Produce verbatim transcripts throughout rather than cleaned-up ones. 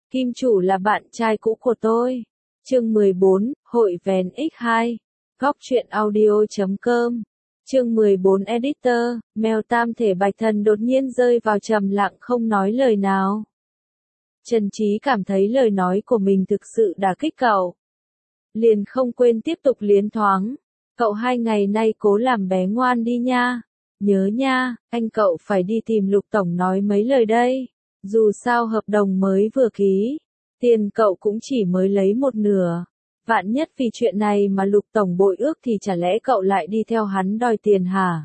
Kim chủ là bạn trai cũ của tôi. Chương mười bốn, Hội Vén ích hai. Góc truyện audio chấm com. Chương mười bốn Editor, Mèo Tam Thể Bạch Thần đột nhiên rơi vào trầm lặng không nói lời nào. Trần Trí cảm thấy lời nói của mình thực sự đả kích cậu. Liền không quên tiếp tục liến thoáng. Cậu hai ngày nay cố làm bé ngoan đi nha. Nhớ nha, anh cậu phải đi tìm Lục Tổng nói mấy lời đây. Dù sao hợp đồng mới vừa ký, tiền cậu cũng chỉ mới lấy một nửa. Vạn nhất vì chuyện này mà Lục Tổng bội ước thì chả lẽ cậu lại đi theo hắn đòi tiền hả?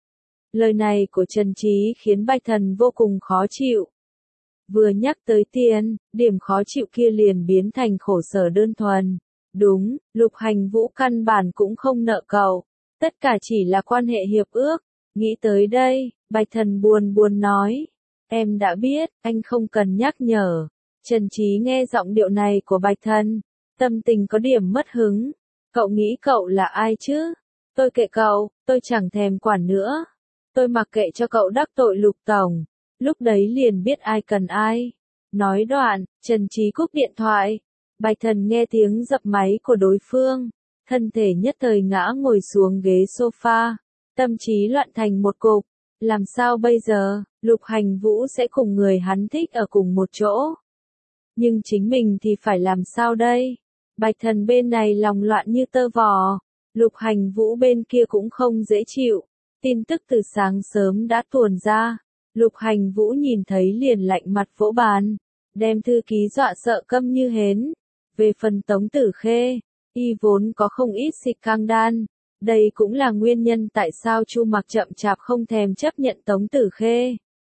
Lời này của Trần Trí khiến Bạch Thần vô cùng khó chịu. Vừa nhắc tới tiền, điểm khó chịu kia liền biến thành khổ sở đơn thuần. Đúng, Lục Hành Vũ căn bản cũng không nợ cậu. Tất cả chỉ là quan hệ hiệp ước. Nghĩ tới đây, Bạch Thần buồn buồn nói. Em đã biết, anh không cần nhắc nhở. Trần Trí nghe giọng điệu này của Bạch Thần, tâm tình có điểm mất hứng. Cậu nghĩ cậu là ai chứ? Tôi kệ cậu, tôi chẳng thèm quản nữa. Tôi mặc kệ cho cậu đắc tội Lục Tổng. Lúc đấy liền biết ai cần ai. Nói đoạn, Trần Trí cúp điện thoại. Bạch Thần nghe tiếng dập máy của đối phương. Thân thể nhất thời ngã ngồi xuống ghế sofa. Tâm trí loạn thành một cục. Làm sao bây giờ, Lục Hành Vũ sẽ cùng người hắn thích ở cùng một chỗ. Nhưng chính mình thì phải làm sao đây? Bạch Thần bên này lòng loạn như tơ vò. Lục Hành Vũ bên kia cũng không dễ chịu. Tin tức từ sáng sớm đã tuồn ra. Lục Hành Vũ nhìn thấy liền lạnh mặt vỗ bàn. Đem thư ký dọa sợ câm như hến. Về phần Tống Tử Khê, y vốn có không ít xịt căng đan. Đây cũng là nguyên nhân tại sao Chu Mặc chậm chạp không thèm chấp nhận Tống Tử Khê.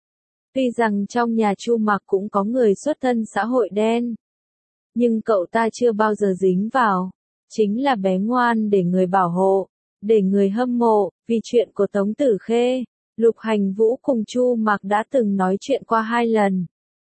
Tuy rằng trong nhà Chu Mặc cũng có người xuất thân xã hội đen, nhưng cậu ta chưa bao giờ dính vào. Chính là bé ngoan để người bảo hộ, để người hâm mộ. Vì chuyện của Tống Tử Khê, Lục Hành Vũ cùng Chu Mặc đã từng nói chuyện qua hai lần.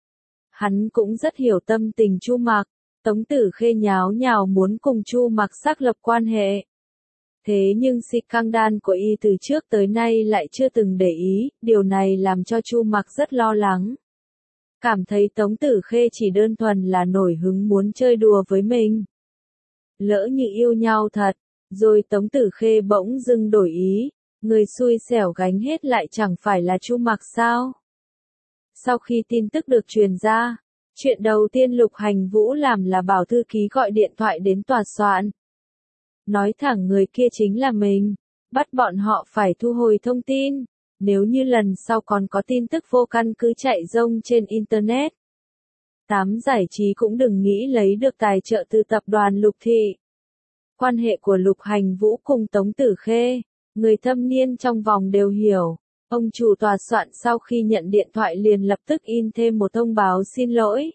Hắn cũng rất hiểu tâm tình Chu Mặc. Tống Tử Khê nháo nhào muốn cùng Chu Mặc xác lập quan hệ. Thế nhưng si căng đan của y từ trước tới nay lại chưa từng để ý, điều này làm cho Chu Mặc rất lo lắng. Cảm thấy Tống Tử Khê chỉ đơn thuần là nổi hứng muốn chơi đùa với mình. Lỡ như yêu nhau thật, rồi Tống Tử Khê bỗng dưng đổi ý, người xui xẻo gánh hết lại chẳng phải là Chu Mặc sao? Sau khi tin tức được truyền ra, chuyện đầu tiên Lục Hành Vũ làm là bảo thư ký gọi điện thoại đến tòa soạn. Nói thẳng người kia chính là mình, bắt bọn họ phải thu hồi thông tin, nếu như lần sau còn có tin tức vô căn cứ chạy rông trên Internet. Tám giải trí cũng đừng nghĩ lấy được tài trợ từ tập đoàn Lục Thị. Quan hệ của Lục Hành Vũ cùng Tống Tử Khê, người thâm niên trong vòng đều hiểu. Ông chủ tòa soạn sau khi nhận điện thoại liền lập tức in thêm một thông báo xin lỗi.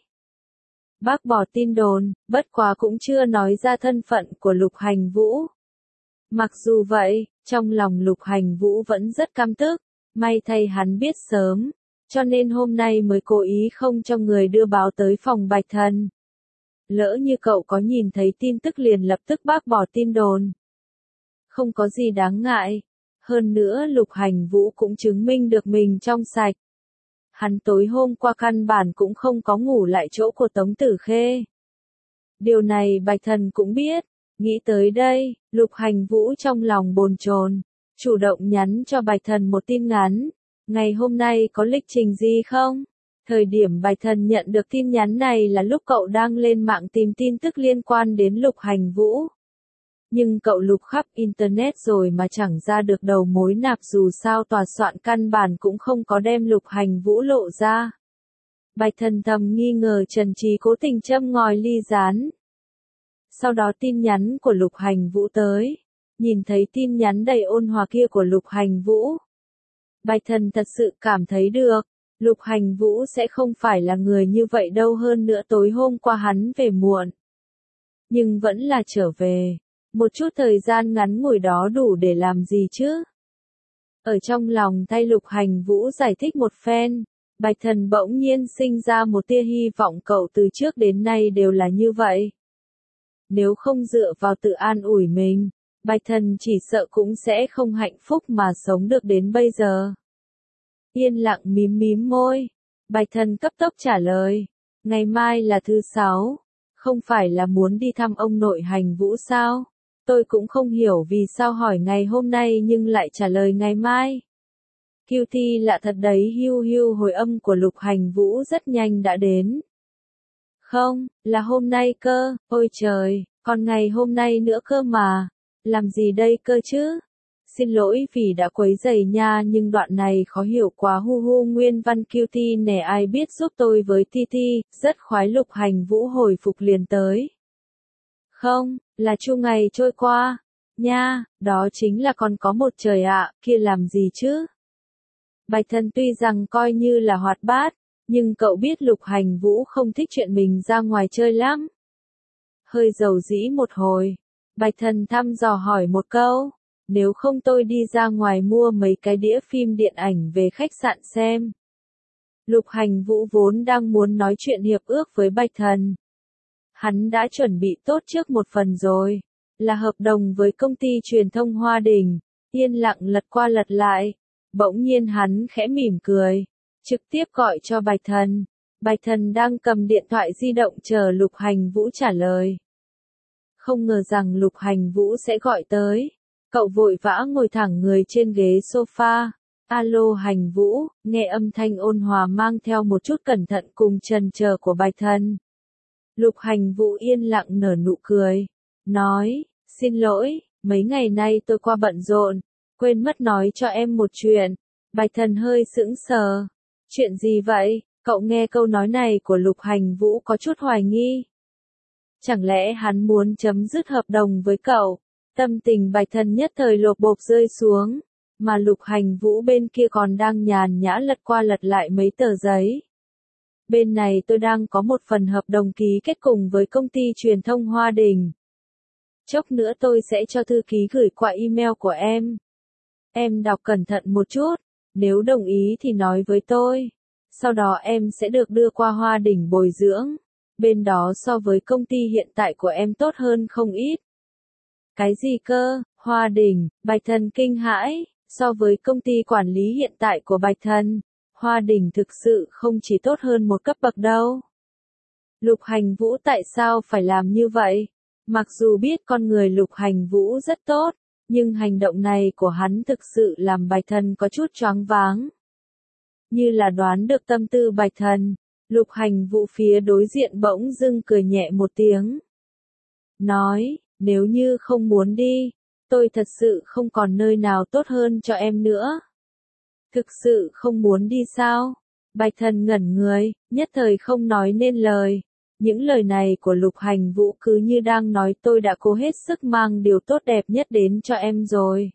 Bác bỏ tin đồn, bất quá cũng chưa nói ra thân phận của Lục Hành Vũ. Mặc dù vậy, trong lòng Lục Hành Vũ vẫn rất căm tức, may thay hắn biết sớm, cho nên hôm nay mới cố ý không cho người đưa báo tới phòng Bạch Thần. Lỡ như cậu có nhìn thấy tin tức liền lập tức bác bỏ tin đồn. Không có gì đáng ngại, hơn nữa Lục Hành Vũ cũng chứng minh được mình trong sạch. Hắn tối hôm qua căn bản cũng không có ngủ lại chỗ của Tống Tử Khê. Điều này Bạch Thần cũng biết. Nghĩ tới đây, Lục Hành Vũ trong lòng bồn chồn, chủ động nhắn cho Bạch Thần một tin ngắn. Ngày hôm nay có lịch trình gì không? Thời điểm Bạch Thần nhận được tin nhắn này là lúc cậu đang lên mạng tìm tin tức liên quan đến Lục Hành Vũ. Nhưng cậu lục khắp Internet rồi mà chẳng ra được đầu mối nạp, dù sao tòa soạn căn bản cũng không có đem Lục Hành Vũ lộ ra. Bạch Thần thầm nghi ngờ Trần Trí cố tình châm ngòi ly gián. Sau đó tin nhắn của Lục Hành Vũ tới. Nhìn thấy tin nhắn đầy ôn hòa kia của Lục Hành Vũ, Bạch Thần thật sự cảm thấy được, Lục Hành Vũ sẽ không phải là người như vậy đâu, hơn nữa tối hôm qua hắn về muộn. Nhưng vẫn là trở về. Một chút thời gian ngắn ngủi đó đủ để làm gì chứ? Ở trong lòng thay Lục Hành Vũ giải thích một phen, Bạch Thần bỗng nhiên sinh ra một tia hy vọng cậu từ trước đến nay đều là như vậy. Nếu không dựa vào tự an ủi mình, Bạch Thần chỉ sợ cũng sẽ không hạnh phúc mà sống được đến bây giờ. Yên lặng mím mím môi, Bạch Thần cấp tốc trả lời. Ngày mai là thứ sáu, không phải là muốn đi thăm ông nội Hành Vũ sao? Tôi cũng không hiểu vì sao hỏi ngày hôm nay nhưng lại trả lời ngày mai. Cutie lạ thật đấy. Hiu hiu, hồi âm của Lục Hành Vũ rất nhanh đã đến. Không, là hôm nay cơ, ôi trời, còn ngày hôm nay nữa cơ mà. Làm gì đây cơ chứ? Xin lỗi vì đã quấy rầy nha, nhưng đoạn này khó hiểu quá. Hu hu, nguyên văn Cutie nè, ai biết giúp tôi với Titi, rất khoái. Lục Hành Vũ hồi phục liền tới. Không, là chu ngày trôi qua. Nha, đó chính là còn có một trời ạ, kia làm gì chứ? Bạch Thần tuy rằng coi như là hoạt bát, nhưng cậu biết Lục Hành Vũ không thích chuyện mình ra ngoài chơi lắm. Hơi dầu dĩ một hồi, Bạch Thần thăm dò hỏi một câu, nếu không tôi đi ra ngoài mua mấy cái đĩa phim điện ảnh về khách sạn xem. Lục Hành Vũ vốn đang muốn nói chuyện hiệp ước với Bạch Thần. Hắn đã chuẩn bị tốt trước một phần rồi, là hợp đồng với công ty truyền thông Hoa Đình, yên lặng lật qua lật lại. Bỗng nhiên hắn khẽ mỉm cười, trực tiếp gọi cho Bạch Thần. Bạch Thần đang cầm điện thoại di động chờ Lục Hành Vũ trả lời. Không ngờ rằng Lục Hành Vũ sẽ gọi tới. Cậu vội vã ngồi thẳng người trên ghế sofa. Alo Hành Vũ, nghe âm thanh ôn hòa mang theo một chút cẩn thận cùng chần chờ của Bạch Thần. Lục Hành Vũ yên lặng nở nụ cười, nói, xin lỗi, mấy ngày nay tôi qua bận rộn, quên mất nói cho em một chuyện. Bạch Thần hơi sững sờ. Chuyện gì vậy? Cậu nghe câu nói này của Lục Hành Vũ có chút hoài nghi. Chẳng lẽ hắn muốn chấm dứt hợp đồng với cậu? Tâm tình Bạch Thần nhất thời lột bột rơi xuống, mà Lục Hành Vũ bên kia còn đang nhàn nhã lật qua lật lại mấy tờ giấy. Bên này tôi đang có một phần hợp đồng ký kết cùng với công ty truyền thông Hoa Đình. Chốc nữa tôi sẽ cho thư ký gửi qua email của em. Em đọc cẩn thận một chút, nếu đồng ý thì nói với tôi. Sau đó em sẽ được đưa qua Hoa Đình bồi dưỡng. Bên đó so với công ty hiện tại của em tốt hơn không ít. Cái gì cơ? Hoa Đình? Bạch Thần kinh hãi. So với công ty quản lý hiện tại của Bạch Thần, Hoa Đình thực sự không chỉ tốt hơn một cấp bậc đâu. Lục Hành Vũ tại sao phải làm như vậy? Mặc dù biết con người Lục Hành Vũ rất tốt, nhưng hành động này của hắn thực sự làm Bạch Thần có chút choáng váng. Như là đoán được tâm tư Bạch Thần, Lục Hành Vũ phía đối diện bỗng dưng cười nhẹ một tiếng. Nói, nếu như không muốn đi, tôi thật sự không còn nơi nào tốt hơn cho em nữa. Thực sự không muốn đi sao? Bạch Thần ngẩn người, nhất thời không nói nên lời. Những lời này của Lục Hành Vũ cứ như đang nói tôi đã cố hết sức mang điều tốt đẹp nhất đến cho em rồi.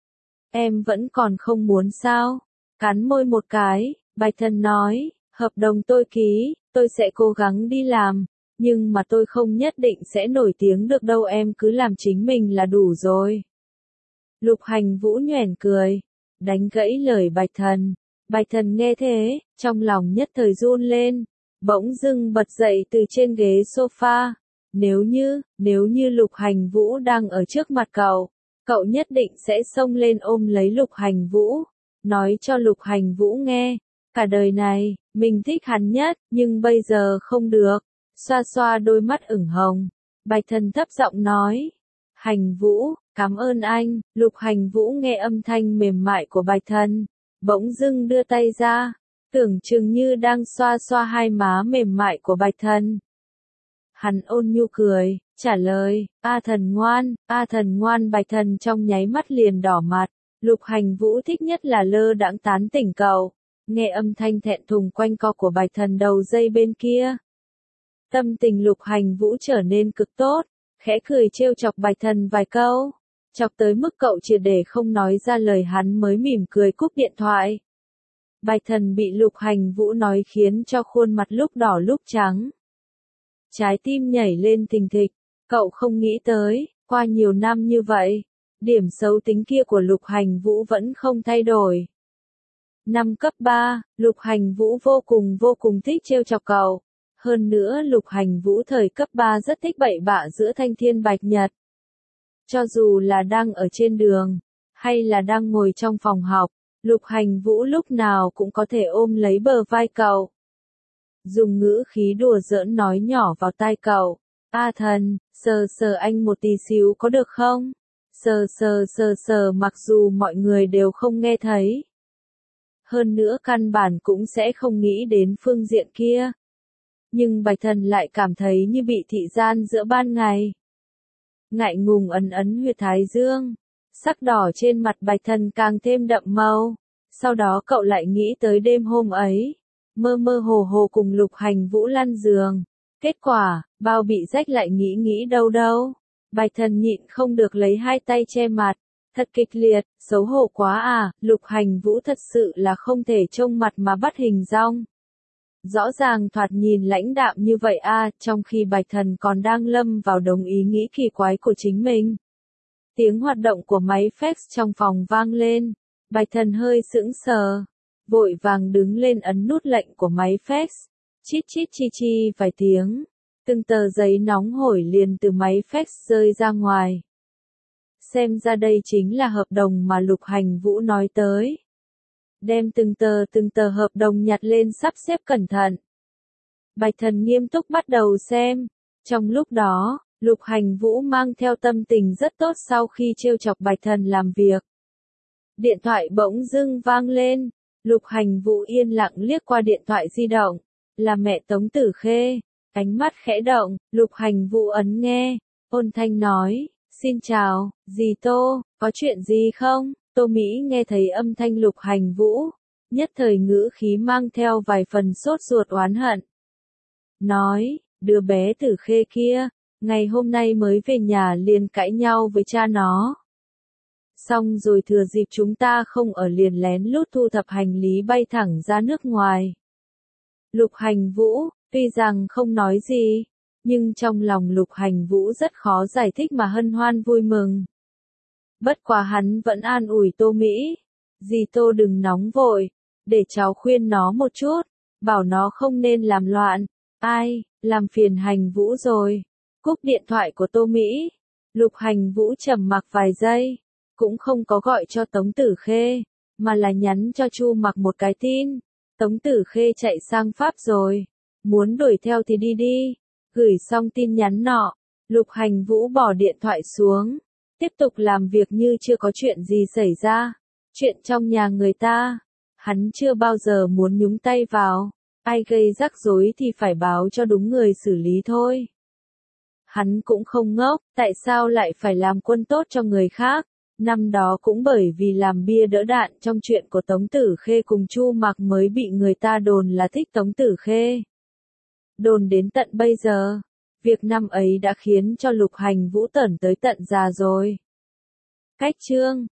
Em vẫn còn không muốn sao? Cắn môi một cái, Bạch Thần nói, hợp đồng tôi ký, tôi sẽ cố gắng đi làm, nhưng mà tôi không nhất định sẽ nổi tiếng được đâu, em cứ làm chính mình là đủ rồi. Lục Hành Vũ nhoẻn cười, đánh gãy lời Bạch Thần. Bạch Thần nghe thế, trong lòng nhất thời run lên, bỗng dưng bật dậy từ trên ghế sofa. Nếu như, nếu như Lục Hành Vũ đang ở trước mặt cậu, cậu nhất định sẽ xông lên ôm lấy Lục Hành Vũ, nói cho Lục Hành Vũ nghe, cả đời này, mình thích hắn nhất, nhưng bây giờ không được. Xoa xoa đôi mắt ửng hồng, Bạch Thần thấp giọng nói, Hành Vũ, cảm ơn anh. Lục Hành Vũ nghe âm thanh mềm mại của Bạch Thần, bỗng dưng đưa tay ra, tưởng chừng như đang xoa xoa hai má mềm mại của Bạch Thần. Hắn ôn nhu cười, trả lời, A Thần ngoan, A Thần ngoan. Bạch Thần trong nháy mắt liền đỏ mặt. Lục Hành Vũ thích nhất là lơ đãng tán tỉnh cậu. Nghe âm thanh thẹn thùng quanh co của Bạch Thần đầu dây bên kia, tâm tình Lục Hành Vũ trở nên cực tốt, khẽ cười trêu chọc Bạch Thần vài câu, chọc tới mức cậu triệt để không nói ra lời, hắn mới mỉm cười cúp điện thoại. Bạch Thần bị Lục Hành Vũ nói khiến cho khuôn mặt lúc đỏ lúc trắng. Trái tim nhảy lên thình thịch, cậu không nghĩ tới, qua nhiều năm như vậy, điểm xấu tính kia của Lục Hành Vũ vẫn không thay đổi. Năm cấp ba, Lục Hành Vũ vô cùng vô cùng thích trêu chọc cậu. Hơn nữa Lục Hành Vũ thời cấp ba rất thích bậy bạ giữa thanh thiên bạch nhật. Cho dù là đang ở trên đường, hay là đang ngồi trong phòng học, Lục Hành Vũ lúc nào cũng có thể ôm lấy bờ vai cậu. dùng ngữ khí đùa giỡn nói nhỏ vào tai cậu. A thần, sờ sờ anh một tí xíu có được không? Sờ sờ sờ sờ mặc dù mọi người đều không nghe thấy. Hơn nữa căn bản cũng sẽ không nghĩ đến phương diện kia. Nhưng Bạch Thần lại cảm thấy như bị thị gian giữa ban ngày. Ngại ngùng ấn ấn huyệt thái dương. Sắc đỏ trên mặt Bạch Thần càng thêm đậm màu. Sau đó cậu lại nghĩ tới đêm hôm ấy. Mơ mơ hồ hồ cùng Lục Hành Vũ lăn giường. Kết quả, bao bị rách lại nghĩ nghĩ đâu đâu. Bạch Thần nhịn không được lấy hai tay che mặt. Thật kịch liệt, xấu hổ quá à, Lục Hành Vũ thật sự là không thể trông mặt mà bắt hình dong. Rõ ràng thoạt nhìn lãnh đạm như vậy a, trong khi Bạch Thần còn đang lâm vào đống ý nghĩ kỳ quái của chính mình. Tiếng hoạt động của máy fax trong phòng vang lên, Bạch Thần hơi sững sờ, vội vàng đứng lên ấn nút lệnh của máy fax, chít chít chi chi vài tiếng, từng tờ giấy nóng hổi liền từ máy fax rơi ra ngoài. Xem ra đây chính là hợp đồng mà Lục Hành Vũ nói tới. Đem từng tờ từng tờ hợp đồng nhặt lên sắp xếp cẩn thận. Bạch Thần nghiêm túc bắt đầu xem. Trong lúc đó, Lục Hành Vũ mang theo tâm tình rất tốt sau khi trêu chọc Bạch Thần làm việc. Điện thoại bỗng dưng vang lên. Lục Hành Vũ yên lặng liếc qua điện thoại di động. Là mẹ Tống Tử Khê. Ánh mắt khẽ động, Lục Hành Vũ ấn nghe. Ôn thanh nói, xin chào, dì Tô, có chuyện gì không? Tô Mỹ nghe thấy âm thanh Lục Hành Vũ, nhất thời ngữ khí mang theo vài phần sốt ruột oán hận. Nói, đứa bé Tử Khê kia, ngày hôm nay mới về nhà liền cãi nhau với cha nó. Xong rồi thừa dịp chúng ta không ở liền lén lút thu thập hành lý bay thẳng ra nước ngoài. Lục Hành Vũ, tuy rằng không nói gì, nhưng trong lòng Lục Hành Vũ rất khó giải thích mà hân hoan vui mừng. Bất quá hắn vẫn an ủi Tô Mỹ. Dì Tô đừng nóng vội, để cháu khuyên nó một chút, bảo nó không nên làm loạn. Ai, làm phiền Hành Vũ rồi. Cúp điện thoại của Tô Mỹ. Lục Hành Vũ trầm mặc vài giây, cũng không có gọi cho Tống Tử Khê, mà là nhắn cho Chu Mặc một cái tin. Tống Tử Khê chạy sang Pháp rồi, muốn đuổi theo thì đi đi. Gửi xong tin nhắn nọ, Lục Hành Vũ bỏ điện thoại xuống. Tiếp tục làm việc như chưa có chuyện gì xảy ra. Chuyện trong nhà người ta, hắn chưa bao giờ muốn nhúng tay vào. Ai gây rắc rối thì phải báo cho đúng người xử lý thôi. Hắn cũng không ngốc, tại sao lại phải làm quân tốt cho người khác? Năm đó cũng bởi vì làm bia đỡ đạn trong chuyện của Tống Tử Khê cùng Chu Mặc mới bị người ta đồn là thích Tống Tử Khê. Đồn đến tận bây giờ. Việc năm ấy đã khiến cho Lục Hành Vũ tởn tới tận già rồi. Cách chương